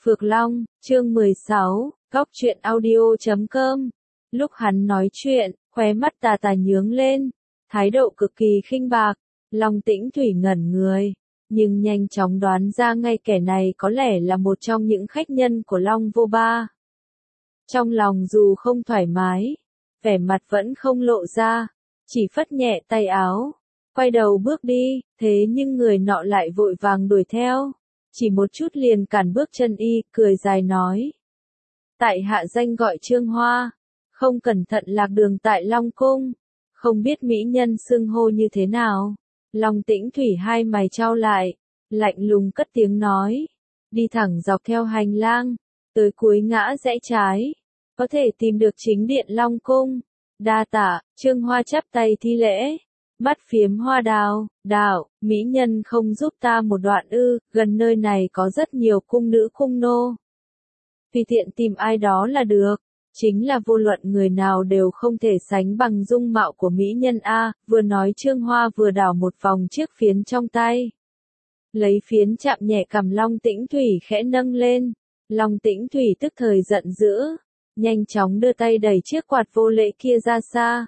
Phược Long, chương 16, Góc truyện audio.com. Lúc hắn nói chuyện, khóe mắt tà tà nhướng lên, thái độ cực kỳ khinh bạc. Long Tĩnh Thủy ngẩn người, nhưng nhanh chóng đoán ra ngay kẻ này có lẽ là một trong những khách nhân của Long Vô Ba. Trong lòng dù không thoải mái, vẻ mặt vẫn không lộ ra, chỉ phất nhẹ tay áo, quay đầu bước đi, thế nhưng người nọ lại vội vàng đuổi theo, chỉ một chút liền cản bước chân y, cười dài nói. Tại hạ danh gọi Trương Hoa, không cẩn thận lạc đường tại Long Cung, không biết mỹ nhân xưng hô như thế nào. Long Tĩnh Thủy hai mày chau lại, lạnh lùng cất tiếng nói, đi thẳng dọc theo hành lang, tới cuối ngã rẽ trái, có thể tìm được chính điện Long Cung. Đa tạ. Trương Hoa chắp tay thi lễ, mắt phiếm hoa đào, đạo, mỹ nhân không giúp ta một đoạn ư, gần nơi này có rất nhiều cung nữ cung nô. Tùy tiện tìm ai đó là được, chính là vô luận người nào đều không thể sánh bằng dung mạo của mỹ nhân A. Vừa nói Trương Hoa vừa đảo một vòng chiếc phiến trong tay. Lấy phiến chạm nhẹ cằm Long Tĩnh Thủy khẽ nâng lên, Long Tĩnh Thủy tức thời giận dữ, nhanh chóng đưa tay đẩy chiếc quạt vô lễ kia ra xa.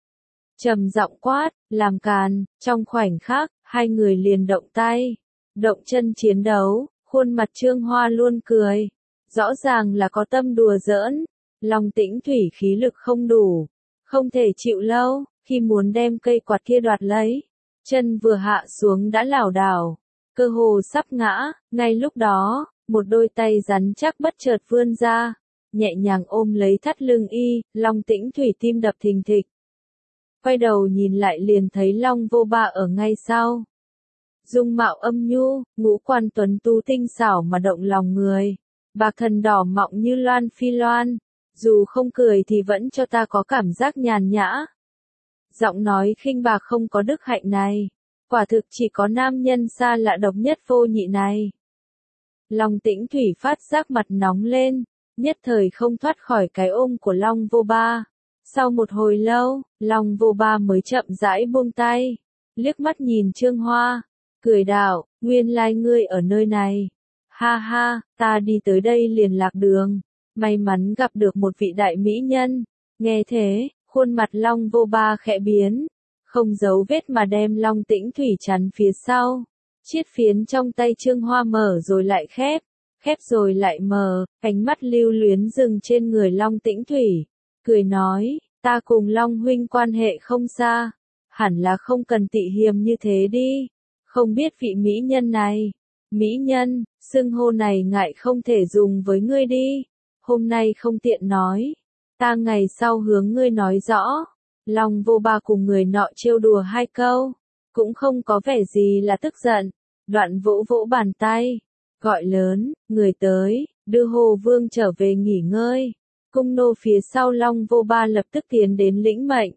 Trầm giọng quát, làm càn. Trong khoảnh khắc, hai người liền động tay, động chân chiến đấu, khuôn mặt Trương Hoa luôn cười, rõ ràng là có tâm đùa giỡn. Long Tĩnh Thủy khí lực không đủ, không thể chịu lâu, khi muốn đem cây quạt kia đoạt lấy, chân vừa hạ xuống đã lảo đảo, cơ hồ sắp ngã. Ngay lúc đó, một đôi tay rắn chắc bất chợt vươn ra, nhẹ nhàng ôm lấy thắt lưng y. Long Tĩnh Thủy tim đập thình thịch, quay đầu nhìn lại liền thấy Long Vô Ba ở ngay sau. Dung mạo âm nhu, ngũ quan tuấn tú tinh xảo mà động lòng người, bạc thần đỏ mọng như loan phi loan, dù không cười thì vẫn cho ta có cảm giác nhàn nhã. Giọng nói khinh bạc không có đức hạnh này, quả thực chỉ có nam nhân xa lạ độc nhất vô nhị này. Long Tĩnh Thủy phát giác mặt nóng lên, nhất thời không thoát khỏi cái ôm của Long Vô Ba. Sau một hồi lâu, Long Vô Ba mới chậm rãi buông tay, liếc mắt nhìn Trương Hoa, cười đạo, nguyên lai ngươi ở nơi này. Ha ha, ta đi tới đây liền lạc đường, may mắn gặp được một vị đại mỹ nhân. Nghe thế, khuôn mặt Long Vô Ba khẽ biến, không giấu vết mà đem Long Tĩnh Thủy chắn phía sau. Chiếc phiến trong tay Trương Hoa mở rồi lại khép, khép rồi lại mở, ánh mắt lưu luyến dừng trên người Long Tĩnh Thủy, cười nói, ta cùng Long huynh quan hệ không xa, hẳn là không cần tị hiềm như thế đi. Không biết vị mỹ nhân này, mỹ nhân, xưng hô này ngại không thể dùng với ngươi đi, hôm nay không tiện nói, ta ngày sau hướng ngươi nói rõ. Long Vô Ba cùng người nọ trêu đùa hai câu, cũng không có vẻ gì là tức giận, đoạn vỗ vỗ bàn tay, gọi lớn, người tới, đưa Hồ Vương trở về nghỉ ngơi. Cung nô phía sau Long Vô Ba lập tức tiến đến lĩnh mệnh,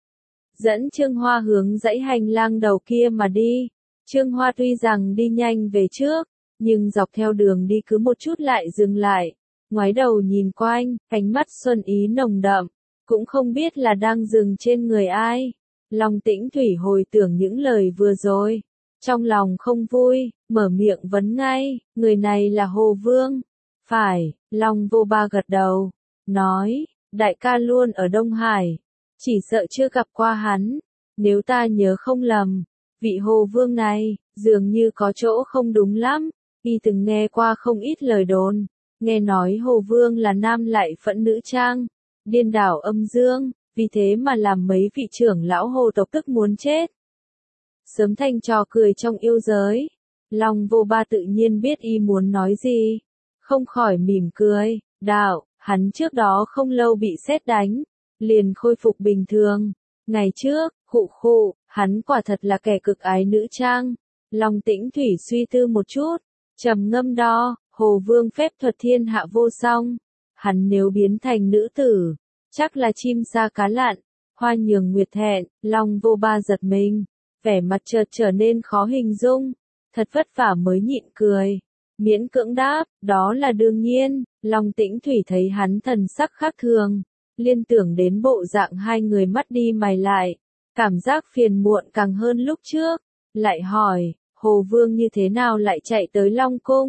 dẫn Trương Hoa hướng dãy hành lang đầu kia mà đi. Trương Hoa tuy rằng đi nhanh về trước, nhưng dọc theo đường đi cứ một chút lại dừng lại, ngoái đầu nhìn quanh, ánh mắt xuân ý nồng đậm, cũng không biết là đang dừng trên người ai. Long Tĩnh Thủy hồi tưởng những lời vừa rồi, trong lòng không vui, mở miệng vấn ngay, người này là Hồ Vương. Phải. Long Vô Ba gật đầu, nói, đại ca luôn ở Đông Hải, chỉ sợ chưa gặp qua hắn. Nếu ta nhớ không lầm, vị Hồ Vương này, dường như có chỗ không đúng lắm, y từng nghe qua không ít lời đồn, nghe nói Hồ Vương là nam lại phẫn nữ trang, điên đảo âm dương, vì thế mà làm mấy vị trưởng lão Hồ tộc tức muốn chết. Sớm thành trò cười trong yêu giới. Long Vô Ba tự nhiên biết y muốn nói gì, không khỏi mỉm cười, đạo, hắn trước đó không lâu bị sét đánh, liền khôi phục bình thường. Ngày trước, khụ, hắn quả thật là kẻ cực ái nữ trang. Long Tĩnh Thủy suy tư một chút, trầm ngâm đo, Hồ Vương phép thuật thiên hạ vô song, hắn nếu biến thành nữ tử, chắc là chim sa cá lặn, hoa nhường nguyệt thẹn. Long Vô Ba giật mình, vẻ mặt chợt trở nên khó hình dung, thật vất vả mới nhịn cười, miễn cưỡng đáp, đó là đương nhiên. Long Tĩnh Thủy thấy hắn thần sắc khác thường, liên tưởng đến bộ dạng hai người mắt đi mày lại, cảm giác phiền muộn càng hơn lúc trước, lại hỏi, Hồ Vương như thế nào lại chạy tới Long Cung?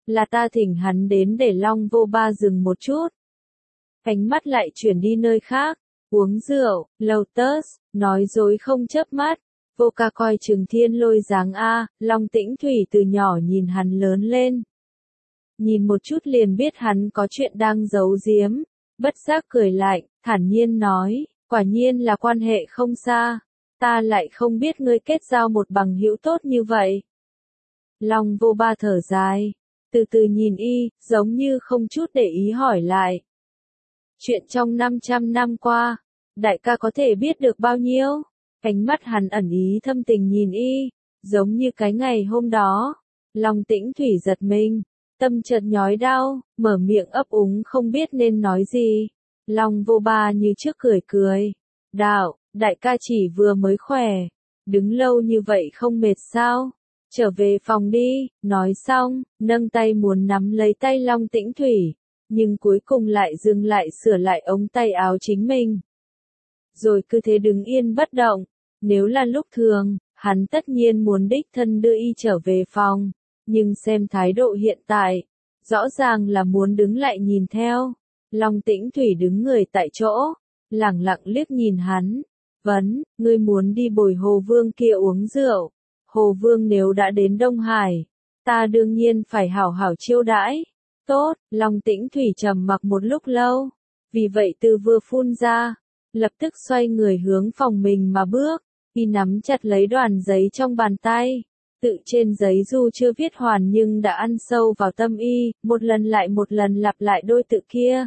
là ta thỉnh hắn đến để Long Vô Ba dừng một chút. Ánh mắt lại chuyển đi nơi khác, uống rượu, Lotus, nói dối không chớp mắt. Vô Ca coi chừng Thiên Lôi dáng a, Long Tĩnh Thủy từ nhỏ nhìn hắn lớn lên. Nhìn một chút liền biết hắn có chuyện đang giấu giếm, bất giác cười lạnh, thản nhiên nói, quả nhiên là quan hệ không xa, ta lại không biết ngươi kết giao một bằng hữu tốt như vậy. Long Vô Ba thở dài, từ từ nhìn y, giống như không chút để ý hỏi lại. Chuyện trong 500 năm qua, đại ca có thể biết được bao nhiêu? Ánh mắt hắn ẩn ý thâm tình nhìn y, giống như cái ngày hôm đó. Long Tĩnh Thủy giật mình, tâm chợt nhói đau, mở miệng ấp úng không biết nên nói gì. Long Vô Ba như trước cười cười. Đạo, đại ca chỉ vừa mới khỏe, đứng lâu như vậy không mệt sao? Trở về phòng đi, nói xong, nâng tay muốn nắm lấy tay Long Tĩnh Thủy, nhưng cuối cùng lại dừng lại sửa lại ống tay áo chính mình. Rồi cứ thế đứng yên bất động, nếu là lúc thường, hắn tất nhiên muốn đích thân đưa y trở về phòng, nhưng xem thái độ hiện tại, rõ ràng là muốn đứng lại nhìn theo. Long Tĩnh Thủy đứng người tại chỗ, lẳng lặng liếc nhìn hắn, vấn, ngươi muốn đi bồi Hồ Vương kia uống rượu. Hồ Vương nếu đã đến Đông Hải, ta đương nhiên phải hảo hảo chiêu đãi. Tốt, Long Tĩnh Thủy trầm mặc một lúc lâu, vì vậy từ vừa phun ra, lập tức xoay người hướng phòng mình mà bước, y nắm chặt lấy đoàn giấy trong bàn tay. Tự trên giấy dù chưa viết hoàn nhưng đã ăn sâu vào tâm y, một lần lại một lần lặp lại đôi tự kia.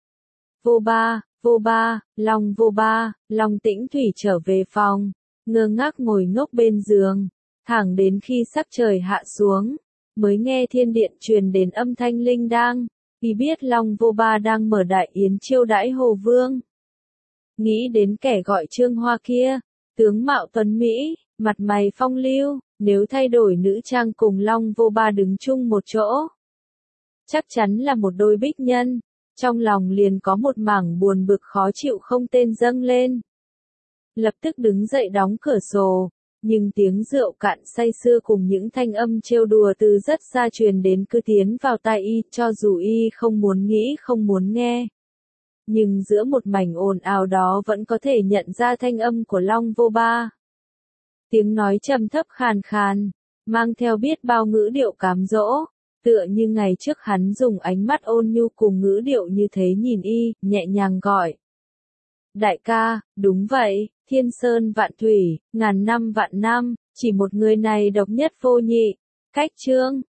Vô Ba, Vô Ba, Long Vô Ba, Long Tĩnh Thủy trở về phòng, ngơ ngác ngồi ngốc bên giường, thẳng đến khi sắc trời hạ xuống, mới nghe thiên điện truyền đến âm thanh linh đang, y biết Long Vô Ba đang mở đại yến chiêu đãi Hồ Vương. Nghĩ đến kẻ gọi Trương Hoa kia, tướng mạo tuấn Mỹ, mặt mày phong lưu, nếu thay đổi nữ trang cùng Long Vô Ba đứng chung một chỗ, chắc chắn là một đôi bích nhân, trong lòng liền có một mảng buồn bực khó chịu không tên dâng lên. Lập tức đứng dậy đóng cửa sổ, nhưng tiếng rượu cạn say sưa cùng những thanh âm trêu đùa từ rất xa truyền đến cứ tiến vào tai y, cho dù y không muốn nghĩ không muốn nghe. Nhưng giữa một mảnh ồn ào đó vẫn có thể nhận ra thanh âm của Long Vô Ba. Tiếng nói trầm thấp khàn khàn, mang theo biết bao ngữ điệu cám dỗ, tựa như ngày trước hắn dùng ánh mắt ôn nhu cùng ngữ điệu như thế nhìn y, nhẹ nhàng gọi. Đại ca, đúng vậy, thiên sơn vạn thủy, ngàn năm vạn năm, chỉ một người này độc nhất vô nhị. Cách chương